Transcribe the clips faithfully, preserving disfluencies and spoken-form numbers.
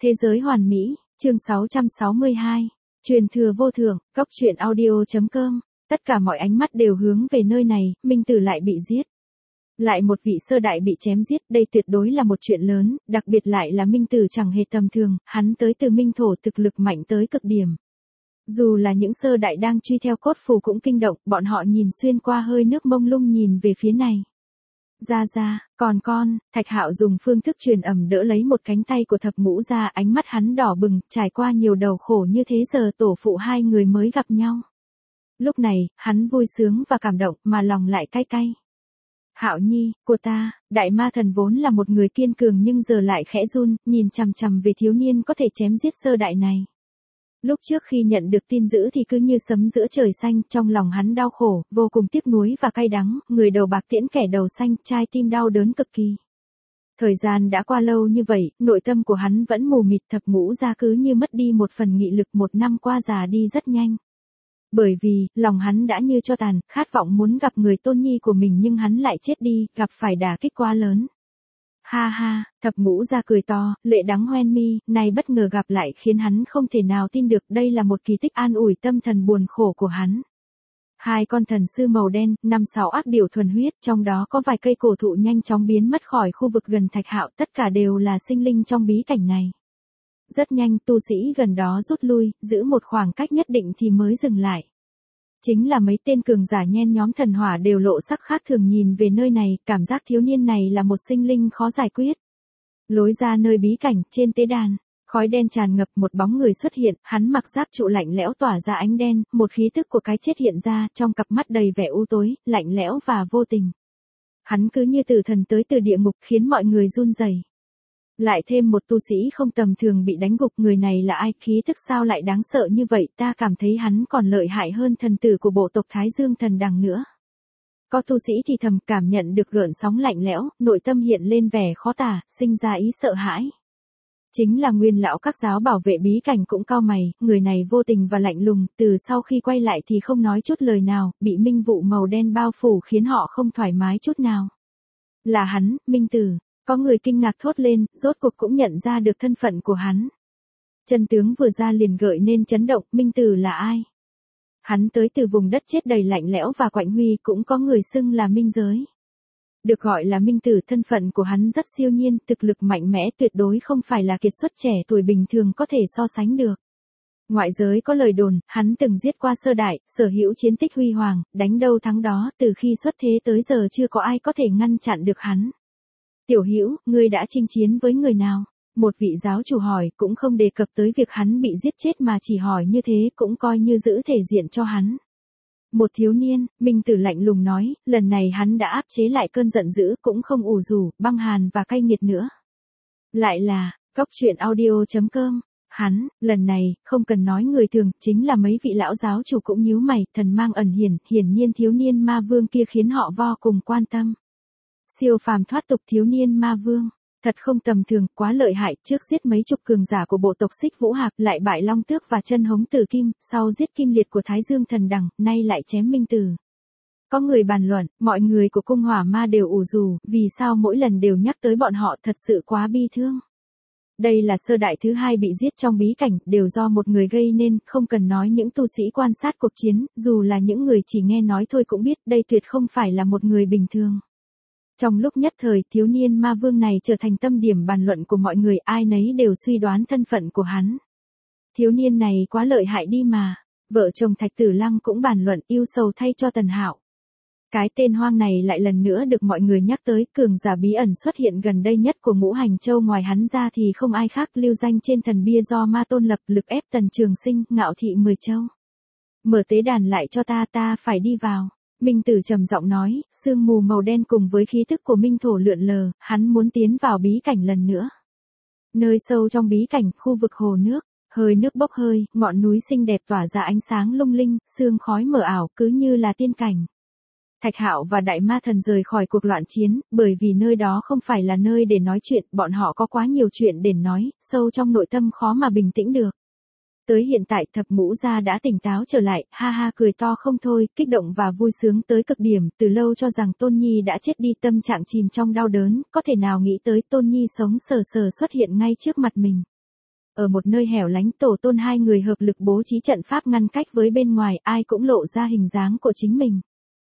Thế giới hoàn mỹ, chương sáu trăm sáu mươi hai, truyền thừa vô thượng, góc truyện audio chấm com, tất cả mọi ánh mắt đều hướng về nơi này, Minh Tử lại bị giết. Lại một vị sơ đại bị chém giết, đây tuyệt đối là một chuyện lớn, đặc biệt lại là Minh Tử chẳng hề tầm thường, hắn tới từ Minh Thổ thực lực mạnh tới cực điểm. Dù là những sơ đại đang truy theo cốt phù cũng kinh động, bọn họ nhìn xuyên qua hơi nước mông lung nhìn về phía này. Ra ra, còn con, Thạch Hạo dùng phương thức truyền ẩm đỡ lấy một cánh tay của thập ngũ ra, ánh mắt hắn đỏ bừng, trải qua nhiều đầu khổ như thế giờ tổ phụ hai người mới gặp nhau. Lúc này, hắn vui sướng và cảm động, mà lòng lại cay cay. Hạo nhi, của ta, đại ma thần vốn là một người kiên cường nhưng giờ lại khẽ run, nhìn chằm chằm về thiếu niên có thể chém giết sơ đại này. Lúc trước khi nhận được tin dữ thì cứ như sấm giữa trời xanh, trong lòng hắn đau khổ, vô cùng tiếc nuối và cay đắng, người đầu bạc tiễn kẻ đầu xanh, trai tim đau đớn cực kỳ. Thời gian đã qua lâu như vậy, nội tâm của hắn vẫn mù mịt, thập ngũ ra cứ như mất đi một phần nghị lực, một năm qua già đi rất nhanh. Bởi vì, lòng hắn đã như tro tàn, khát vọng muốn gặp người tôn nhi của mình nhưng hắn lại chết đi, gặp phải đả kích quá lớn. Ha ha, thập ngũ ra cười to, lệ đắng hoen mi, này bất ngờ gặp lại khiến hắn không thể nào tin được, đây là một kỳ tích an ủi tâm thần buồn khổ của hắn. Hai con thần sư màu đen, năm sáu ác điểu thuần huyết, trong đó có vài cây cổ thụ nhanh chóng biến mất khỏi khu vực gần Thạch Hạo, tất cả đều là sinh linh trong bí cảnh này. Rất nhanh, tu sĩ gần đó rút lui, giữ một khoảng cách nhất định thì mới dừng lại. Chính là mấy tên cường giả nhen nhóm thần hỏa đều lộ sắc khác thường nhìn về nơi này, cảm giác thiếu niên này là một sinh linh khó giải quyết. Lối ra nơi bí cảnh, trên tế đàn, khói đen tràn ngập, một bóng người xuất hiện, hắn mặc giáp trụ lạnh lẽo tỏa ra ánh đen, một khí tức của cái chết hiện ra, trong cặp mắt đầy vẻ u tối, lạnh lẽo và vô tình. Hắn cứ như tử thần tới từ địa ngục khiến mọi người run rẩy. Lại thêm một tu sĩ không tầm thường bị đánh gục, người này là ai, khí tức sao lại đáng sợ như vậy, ta cảm thấy hắn còn lợi hại hơn thần tử của bộ tộc Thái Dương Thần Đằng nữa. Có tu sĩ thì thầm cảm nhận được gợn sóng lạnh lẽo, nội tâm hiện lên vẻ khó tả, sinh ra ý sợ hãi. Chính là nguyên lão các giáo bảo vệ bí cảnh cũng cau mày, người này vô tình và lạnh lùng, từ sau khi quay lại thì không nói chút lời nào, bị minh vụ màu đen bao phủ khiến họ không thoải mái chút nào. Là hắn, Minh Tử. Có người kinh ngạc thốt lên, rốt cuộc cũng nhận ra được thân phận của hắn. Chân tướng vừa ra liền gợi nên chấn động, Minh Tử là ai? Hắn tới từ vùng đất chết đầy lạnh lẽo và quạnh huy, cũng có người xưng là Minh Giới. Được gọi là Minh Tử, thân phận của hắn rất siêu nhiên, thực lực mạnh mẽ, tuyệt đối không phải là kiệt xuất trẻ tuổi bình thường có thể so sánh được. Ngoại giới có lời đồn, hắn từng giết qua sơ đại, sở hữu chiến tích huy hoàng, đánh đâu thắng đó, từ khi xuất thế tới giờ chưa có ai có thể ngăn chặn được hắn. Tiểu Hữu, ngươi đã chinh chiến với người nào? Một vị giáo chủ hỏi, cũng không đề cập tới việc hắn bị giết chết mà chỉ hỏi như thế cũng coi như giữ thể diện cho hắn. Một thiếu niên, Minh Tử lạnh lùng nói, lần này hắn đã áp chế lại cơn giận dữ, cũng không ủ rủ, băng hàn và cay nghiệt nữa. Lại là, góc truyện audio chấm com, hắn, lần này, không cần nói người thường, chính là mấy vị lão giáo chủ cũng nhíu mày, thần mang ẩn hiển, hiển nhiên thiếu niên ma vương kia khiến họ vô cùng quan tâm. Siêu phàm thoát tục thiếu niên ma vương, thật không tầm thường, quá lợi hại, trước giết mấy chục cường giả của bộ tộc Xích Vũ Hạc, lại bại Long Tước và Chân Hống Tử Kim, sau giết Kim Liệt của Thái Dương Thần Đằng, nay lại chém Minh Tử. Có người bàn luận, mọi người của cung hỏa ma đều ủ rù, vì sao mỗi lần đều nhắc tới bọn họ, thật sự quá bi thương. Đây là sơ đại thứ hai bị giết trong bí cảnh, đều do một người gây nên, không cần nói những tu sĩ quan sát cuộc chiến, dù là những người chỉ nghe nói thôi cũng biết, đây tuyệt không phải là một người bình thường. Trong lúc nhất thời, thiếu niên ma vương này trở thành tâm điểm bàn luận của mọi người, ai nấy đều suy đoán thân phận của hắn. Thiếu niên này quá lợi hại đi mà. Vợ chồng Thạch Tử Lăng cũng bàn luận, yêu sầu thay cho Tần Hạo. Cái tên hoang này lại lần nữa được mọi người nhắc tới, cường giả bí ẩn xuất hiện gần đây nhất của Ngũ Hành Châu, ngoài hắn ra thì không ai khác, lưu danh trên thần bia do ma tôn lập, lực ép Tần Trường Sinh, ngạo thị mười châu. Mở tế đàn lại cho ta, ta phải đi vào. Minh Tử trầm giọng nói, sương mù màu đen cùng với khí tức của Minh Thổ lượn lờ, hắn muốn tiến vào bí cảnh lần nữa. Nơi sâu trong bí cảnh, khu vực hồ nước, hơi nước bốc hơi, ngọn núi xinh đẹp tỏa ra ánh sáng lung linh, sương khói mờ ảo, cứ như là tiên cảnh. Thạch Hạo và Đại Ma Thần rời khỏi cuộc loạn chiến, bởi vì nơi đó không phải là nơi để nói chuyện, bọn họ có quá nhiều chuyện để nói, sâu trong nội tâm khó mà bình tĩnh được. Tới hiện tại thập ngũ gia đã tỉnh táo trở lại, ha ha cười to không thôi, kích động và vui sướng tới cực điểm, từ lâu cho rằng Tôn Nhi đã chết đi, tâm trạng chìm trong đau đớn, có thể nào nghĩ tới Tôn Nhi sống sờ sờ xuất hiện ngay trước mặt mình. Ở một nơi hẻo lánh tổ tôn hai người hợp lực bố trí trận pháp ngăn cách với bên ngoài, ai cũng lộ ra hình dáng của chính mình.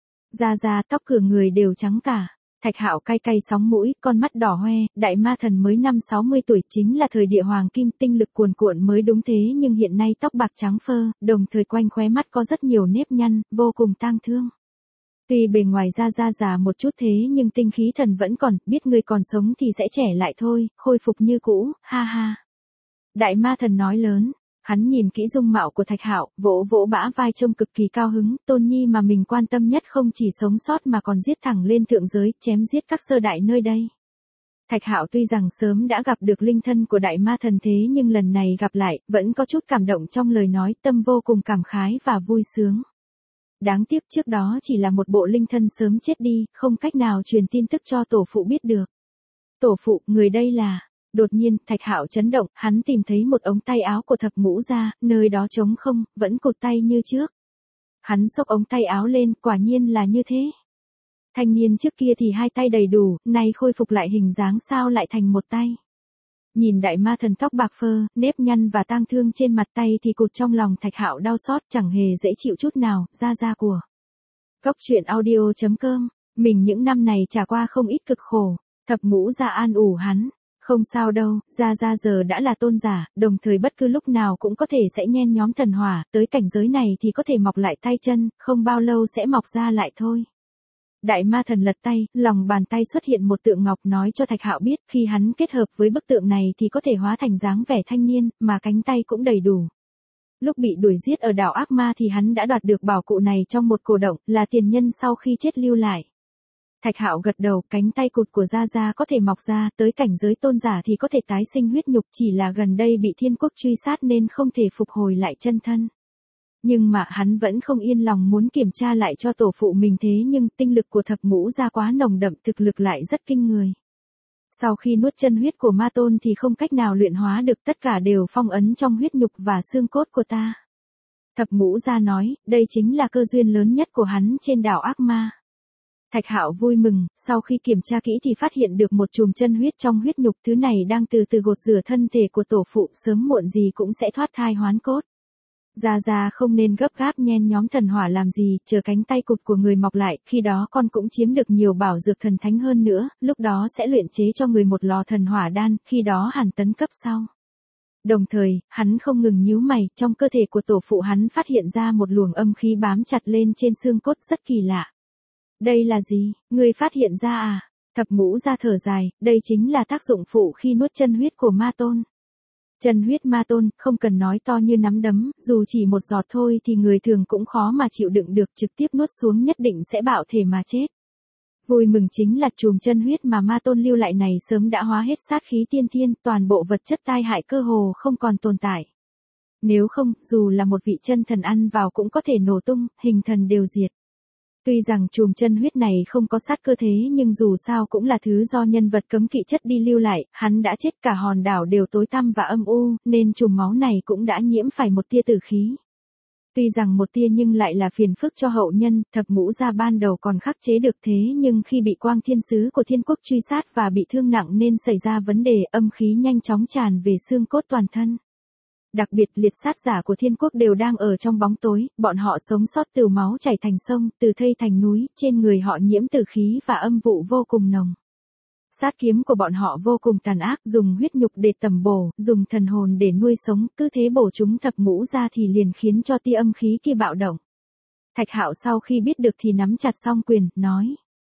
Ra ra tóc cửa người đều trắng cả. Thạch Hạo cay cay sóng mũi, con mắt đỏ hoe, đại ma thần mới năm sáu mươi tuổi chính là thời địa hoàng kim, tinh lực cuồn cuộn mới đúng thế, nhưng hiện nay tóc bạc trắng phơ, đồng thời quanh khóe mắt có rất nhiều nếp nhăn, vô cùng tang thương. Tuy bề ngoài ra ra già một chút thế nhưng tinh khí thần vẫn còn, biết người còn sống thì sẽ trẻ lại thôi, khôi phục như cũ, ha ha. Đại ma thần nói lớn. Hắn nhìn kỹ dung mạo của Thạch Hạo, vỗ vỗ bả vai trông cực kỳ cao hứng, tôn nhi mà mình quan tâm nhất không chỉ sống sót mà còn giết thẳng lên thượng giới, chém giết các sơ đại nơi đây. Thạch Hạo tuy rằng sớm đã gặp được linh thân của đại ma thần thế nhưng lần này gặp lại, vẫn có chút cảm động trong lời nói, tâm vô cùng cảm khái và vui sướng. Đáng tiếc trước đó chỉ là một bộ linh thân sớm chết đi, không cách nào truyền tin tức cho tổ phụ biết được. Tổ phụ, người đây là... Đột nhiên, Thạch Hạo chấn động, hắn tìm thấy một ống tay áo của Thập Ngũ Gia, nơi đó trống không, vẫn cụt tay như trước. Hắn xốc ống tay áo lên, quả nhiên là như thế. Thanh niên trước kia thì hai tay đầy đủ, nay khôi phục lại hình dáng sao lại thành một tay. Nhìn đại ma thần tóc bạc phơ, nếp nhăn và tang thương trên mặt tay thì cụt trong lòng Thạch Hạo đau xót, chẳng hề dễ chịu chút nào, ra ra của. Góc truyện audio chấm com, mình những năm này trải qua không ít cực khổ, Thập Ngũ Gia an ủi hắn. Không sao đâu, ra ra giờ đã là tôn giả, đồng thời bất cứ lúc nào cũng có thể sẽ nhen nhóm thần hỏa, tới cảnh giới này thì có thể mọc lại tay chân, không bao lâu sẽ mọc ra lại thôi. Đại ma thần lật tay, lòng bàn tay xuất hiện một tượng ngọc nói cho Thạch Hạo biết, khi hắn kết hợp với bức tượng này thì có thể hóa thành dáng vẻ thanh niên, mà cánh tay cũng đầy đủ. Lúc bị đuổi giết ở đảo Ác Ma thì hắn đã đoạt được bảo cụ này trong một cổ động, là tiền nhân sau khi chết lưu lại. Thạch Hạo gật đầu, cánh tay cụt của Gia Gia có thể mọc ra, tới cảnh giới tôn giả thì có thể tái sinh huyết nhục, chỉ là gần đây bị thiên quốc truy sát nên không thể phục hồi lại chân thân. Nhưng mà hắn vẫn không yên lòng muốn kiểm tra lại cho tổ phụ mình thế nhưng tinh lực của Thập Ngũ Gia quá nồng đậm, thực lực lại rất kinh người. Sau khi nuốt chân huyết của ma tôn thì không cách nào luyện hóa được, tất cả đều phong ấn trong huyết nhục và xương cốt của ta. Thập Ngũ Gia nói, đây chính là cơ duyên lớn nhất của hắn trên đảo Ác Ma. Thạch Hạo vui mừng, sau khi kiểm tra kỹ thì phát hiện được một chùm chân huyết trong huyết nhục, thứ này đang từ từ gột rửa thân thể của tổ phụ, sớm muộn gì cũng sẽ thoát thai hoán cốt. Gia Gia không nên gấp gáp nhen nhóm thần hỏa làm gì, chờ cánh tay cụt của người mọc lại, khi đó con cũng chiếm được nhiều bảo dược thần thánh hơn nữa, lúc đó sẽ luyện chế cho người một lò thần hỏa đan, khi đó hàn tấn cấp sau. Đồng thời, hắn không ngừng nhíu mày, trong cơ thể của tổ phụ hắn phát hiện ra một luồng âm khí bám chặt lên trên xương cốt rất kỳ lạ. Đây là gì, ngươi phát hiện ra à? Thập Ngũ Gia thở dài, đây chính là tác dụng phụ khi nuốt chân huyết của ma tôn. Chân huyết ma tôn, không cần nói to như nắm đấm, dù chỉ một giọt thôi thì người thường cũng khó mà chịu đựng được, trực tiếp nuốt xuống nhất định sẽ bạo thể mà chết. Vui mừng chính là chùm chân huyết mà ma tôn lưu lại này sớm đã hóa hết sát khí tiên thiên, toàn bộ vật chất tai hại cơ hồ không còn tồn tại. Nếu không, dù là một vị chân thần ăn vào cũng có thể nổ tung, hình thần đều diệt. Tuy rằng chùm chân huyết này không có sát cơ thế nhưng dù sao cũng là thứ do nhân vật cấm kỵ chất đi lưu lại, hắn đã chết, cả hòn đảo đều tối tăm và âm u, nên chùm máu này cũng đã nhiễm phải một tia tử khí. Tuy rằng một tia nhưng lại là phiền phức cho hậu nhân, Thập Ngũ Gia ban đầu còn khắc chế được thế nhưng khi bị Quang Thiên Sứ của thiên quốc truy sát và bị thương nặng nên xảy ra vấn đề, âm khí nhanh chóng tràn về xương cốt toàn thân. Đặc biệt liệt sát giả của thiên quốc đều đang ở trong bóng tối, bọn họ sống sót từ máu chảy thành sông, từ thây thành núi, trên người họ nhiễm tử khí và âm vụ vô cùng nồng. Sát kiếm của bọn họ vô cùng tàn ác, dùng huyết nhục để tẩm bổ, dùng thần hồn để nuôi sống, cứ thế bổ chúng Thập Ngũ Gia thì liền khiến cho tia âm khí kia bạo động. Thạch Hạo sau khi biết được thì nắm chặt song quyền, nói.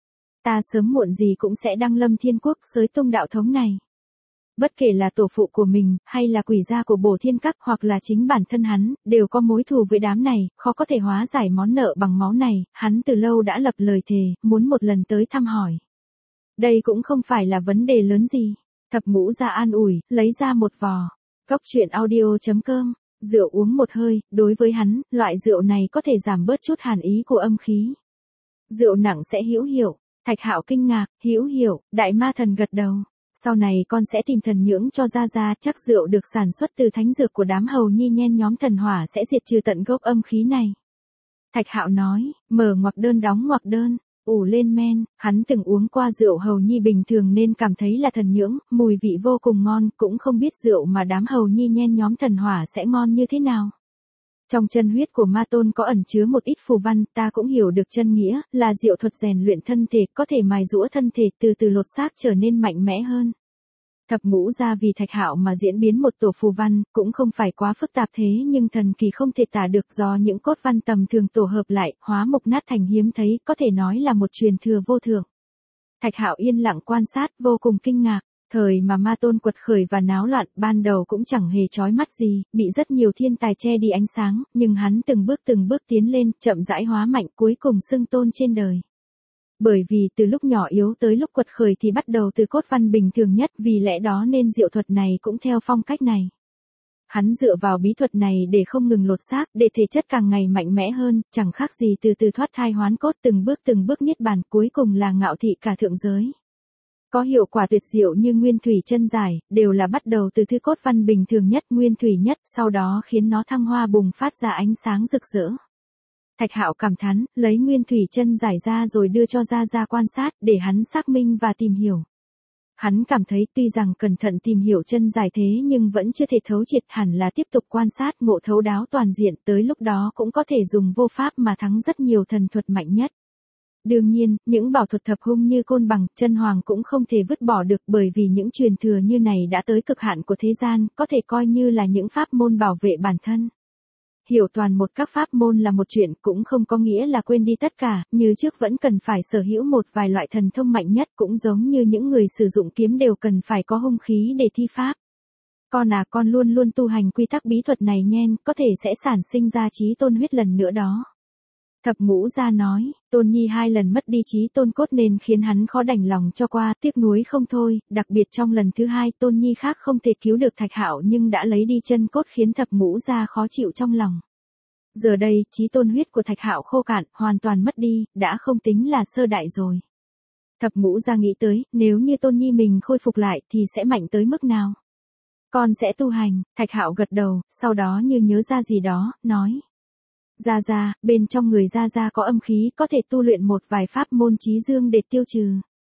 Ta sớm muộn gì cũng sẽ đăng lâm thiên quốc, xới tung đạo thống này. Bất kể là tổ phụ của mình, hay là quỷ gia của Bổ Thiên Các, hoặc là chính bản thân hắn, đều có mối thù với đám này, khó có thể hóa giải món nợ bằng máu này, hắn từ lâu đã lập lời thề, muốn một lần tới thăm hỏi. Đây cũng không phải là vấn đề lớn gì. Thập Ngũ Gia an ủi, lấy ra một vò. Góc truyện audio chấm com, rượu uống một hơi, đối với hắn, loại rượu này có thể giảm bớt chút hàn ý của âm khí. Rượu nặng sẽ hữu hiệu. Thạch Hạo kinh ngạc, hữu hiệu, đại ma thần gật đầu. Sau này con sẽ tìm thần nhưỡng cho Gia Gia, chắc rượu được sản xuất từ thánh dược của đám hầu nhi nhen nhóm thần hỏa sẽ diệt trừ tận gốc âm khí này. Thạch Hạo nói, mở ngoặc đơn đóng ngoặc đơn, ủ lên men, hắn từng uống qua rượu hầu nhi bình thường nên cảm thấy là thần nhưỡng, mùi vị vô cùng ngon, cũng không biết rượu mà đám hầu nhi nhen nhóm thần hỏa sẽ ngon như thế nào. Trong chân huyết của ma tôn có ẩn chứa một ít phù văn, ta cũng hiểu được chân nghĩa, là diệu thuật rèn luyện thân thể, có thể mài giũa thân thể từ từ lột xác trở nên mạnh mẽ hơn. Thập ngũ gia vì Thạch Hạo mà diễn biến một tổ phù văn, cũng không phải quá phức tạp thế nhưng thần kỳ không thể tả được do những cốt văn tầm thường tổ hợp lại, hóa mục nát thành hiếm thấy, có thể nói là một truyền thừa vô thượng. Thạch Hạo yên lặng quan sát, vô cùng kinh ngạc. Thời mà ma tôn quật khởi và náo loạn, ban đầu cũng chẳng hề chói mắt gì, bị rất nhiều thiên tài che đi ánh sáng, nhưng hắn từng bước từng bước tiến lên, chậm rãi hóa mạnh, cuối cùng xưng tôn trên đời. Bởi vì từ lúc nhỏ yếu tới lúc quật khởi thì bắt đầu từ cốt văn bình thường nhất, vì lẽ đó nên diệu thuật này cũng theo phong cách này. Hắn dựa vào bí thuật này để không ngừng lột xác, để thể chất càng ngày mạnh mẽ hơn, chẳng khác gì từ từ thoát thai hoán cốt, từng bước từng bước niết bàn, cuối cùng là ngạo thị cả thượng giới. Có hiệu quả tuyệt diệu như nguyên thủy chân giải, đều là bắt đầu từ thứ cốt văn bình thường nhất, nguyên thủy nhất, sau đó khiến nó thăng hoa bùng phát ra ánh sáng rực rỡ. Thạch Hạo cảm thán, lấy nguyên thủy chân giải ra rồi đưa cho Gia Gia quan sát, để hắn xác minh và tìm hiểu. Hắn cảm thấy tuy rằng cẩn thận tìm hiểu chân giải thế nhưng vẫn chưa thể thấu triệt, hẳn là tiếp tục quan sát ngộ thấu đáo toàn diện, tới lúc đó cũng có thể dùng vô pháp mà thắng rất nhiều thần thuật mạnh nhất. Đương nhiên, những bảo thuật thập hung như côn bằng, chân hoàng cũng không thể vứt bỏ được, bởi vì những truyền thừa như này đã tới cực hạn của thế gian, có thể coi như là những pháp môn bảo vệ bản thân. Hiểu toàn một các pháp môn là một chuyện, cũng không có nghĩa là quên đi tất cả, như trước vẫn cần phải sở hữu một vài loại thần thông mạnh nhất, cũng giống như những người sử dụng kiếm đều cần phải có hung khí để thi pháp. Con à, con luôn luôn tu hành quy tắc bí thuật này nhen, có thể sẽ sản sinh ra chí tôn huyết lần nữa đó. Thập ngũ gia nói, Tôn Nhi hai lần mất đi chí tôn cốt nên khiến hắn khó đành lòng cho qua, tiếc nuối không thôi, đặc biệt trong lần thứ hai Tôn Nhi khác không thể cứu được Thạch Hạo nhưng đã lấy đi chân cốt khiến thập ngũ gia khó chịu trong lòng. Giờ đây, chí tôn huyết của Thạch Hạo khô cạn, hoàn toàn mất đi, đã không tính là sơ đại rồi. Thập ngũ gia nghĩ tới, nếu như Tôn Nhi mình khôi phục lại thì sẽ mạnh tới mức nào? Con sẽ tu hành, Thạch Hạo gật đầu, sau đó như nhớ ra gì đó, nói. Gia Gia, bên trong người Gia Gia có âm khí, có thể tu luyện một vài pháp môn chí dương để tiêu trừ.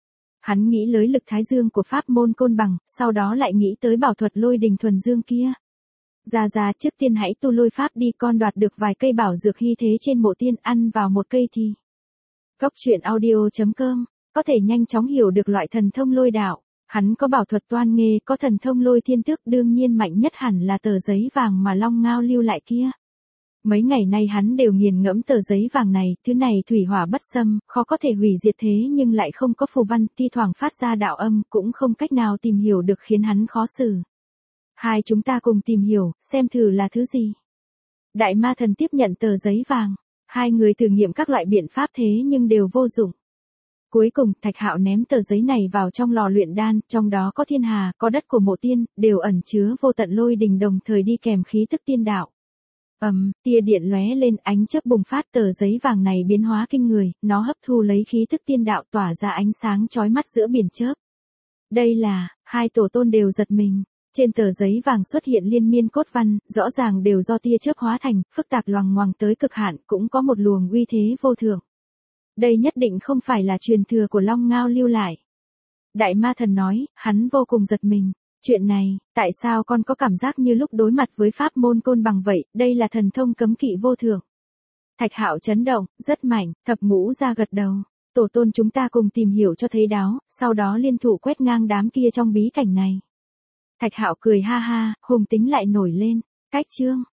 Hắn nghĩ tới lực thái dương của pháp môn côn bằng, sau đó lại nghĩ tới bảo thuật lôi đình thuần dương kia. Gia Gia, trước tiên hãy tu lôi pháp đi, con đoạt được vài cây bảo dược hy thế trên mộ tiên, ăn vào một cây thì. Góc truyện audio chấm com, có thể nhanh chóng hiểu được loại thần thông lôi đạo. Hắn có bảo thuật toan nghê, có thần thông lôi thiên tước, đương nhiên mạnh nhất hẳn là tờ giấy vàng mà Long Ngao lưu lại kia. Mấy ngày nay hắn đều nghiền ngẫm tờ giấy vàng này, thứ này thủy hỏa bất xâm, khó có thể hủy diệt thế nhưng lại không có phù văn, thi thoảng phát ra đạo âm, cũng không cách nào tìm hiểu được khiến hắn khó xử. Hai chúng ta cùng tìm hiểu, xem thử là thứ gì. Đại ma thần tiếp nhận tờ giấy vàng, hai người thử nghiệm các loại biện pháp thế nhưng đều vô dụng. Cuối cùng, Thạch Hạo ném tờ giấy này vào trong lò luyện đan, trong đó có thiên hà, có đất của mộ tiên, đều ẩn chứa vô tận lôi đình đồng thời đi kèm khí tức tiên đạo. Ầm, um, tia điện lóe lên, ánh chớp bùng phát, tờ giấy vàng này biến hóa kinh người, nó hấp thu lấy khí tức tiên đạo tỏa ra ánh sáng chói mắt giữa biển chớp. Đây là, hai tổ tôn đều giật mình. Trên tờ giấy vàng xuất hiện liên miên cốt văn, rõ ràng đều do tia chớp hóa thành, phức tạp loằng ngoằng tới cực hạn, cũng có một luồng uy thế vô thượng. Đây nhất định không phải là truyền thừa của Long Ngao lưu lại. Đại ma thần nói, hắn vô cùng giật mình. Chuyện này, tại sao con có cảm giác như lúc đối mặt với pháp môn côn bằng vậy, đây là thần thông cấm kỵ vô thượng. Thạch Hạo chấn động, rất mạnh, thập ngũ ra gật đầu. Tổ tôn chúng ta cùng tìm hiểu cho thấy đáo, sau đó liên thủ quét ngang đám kia trong bí cảnh này. Thạch Hạo cười ha ha, hùng tính lại nổi lên. Cách chương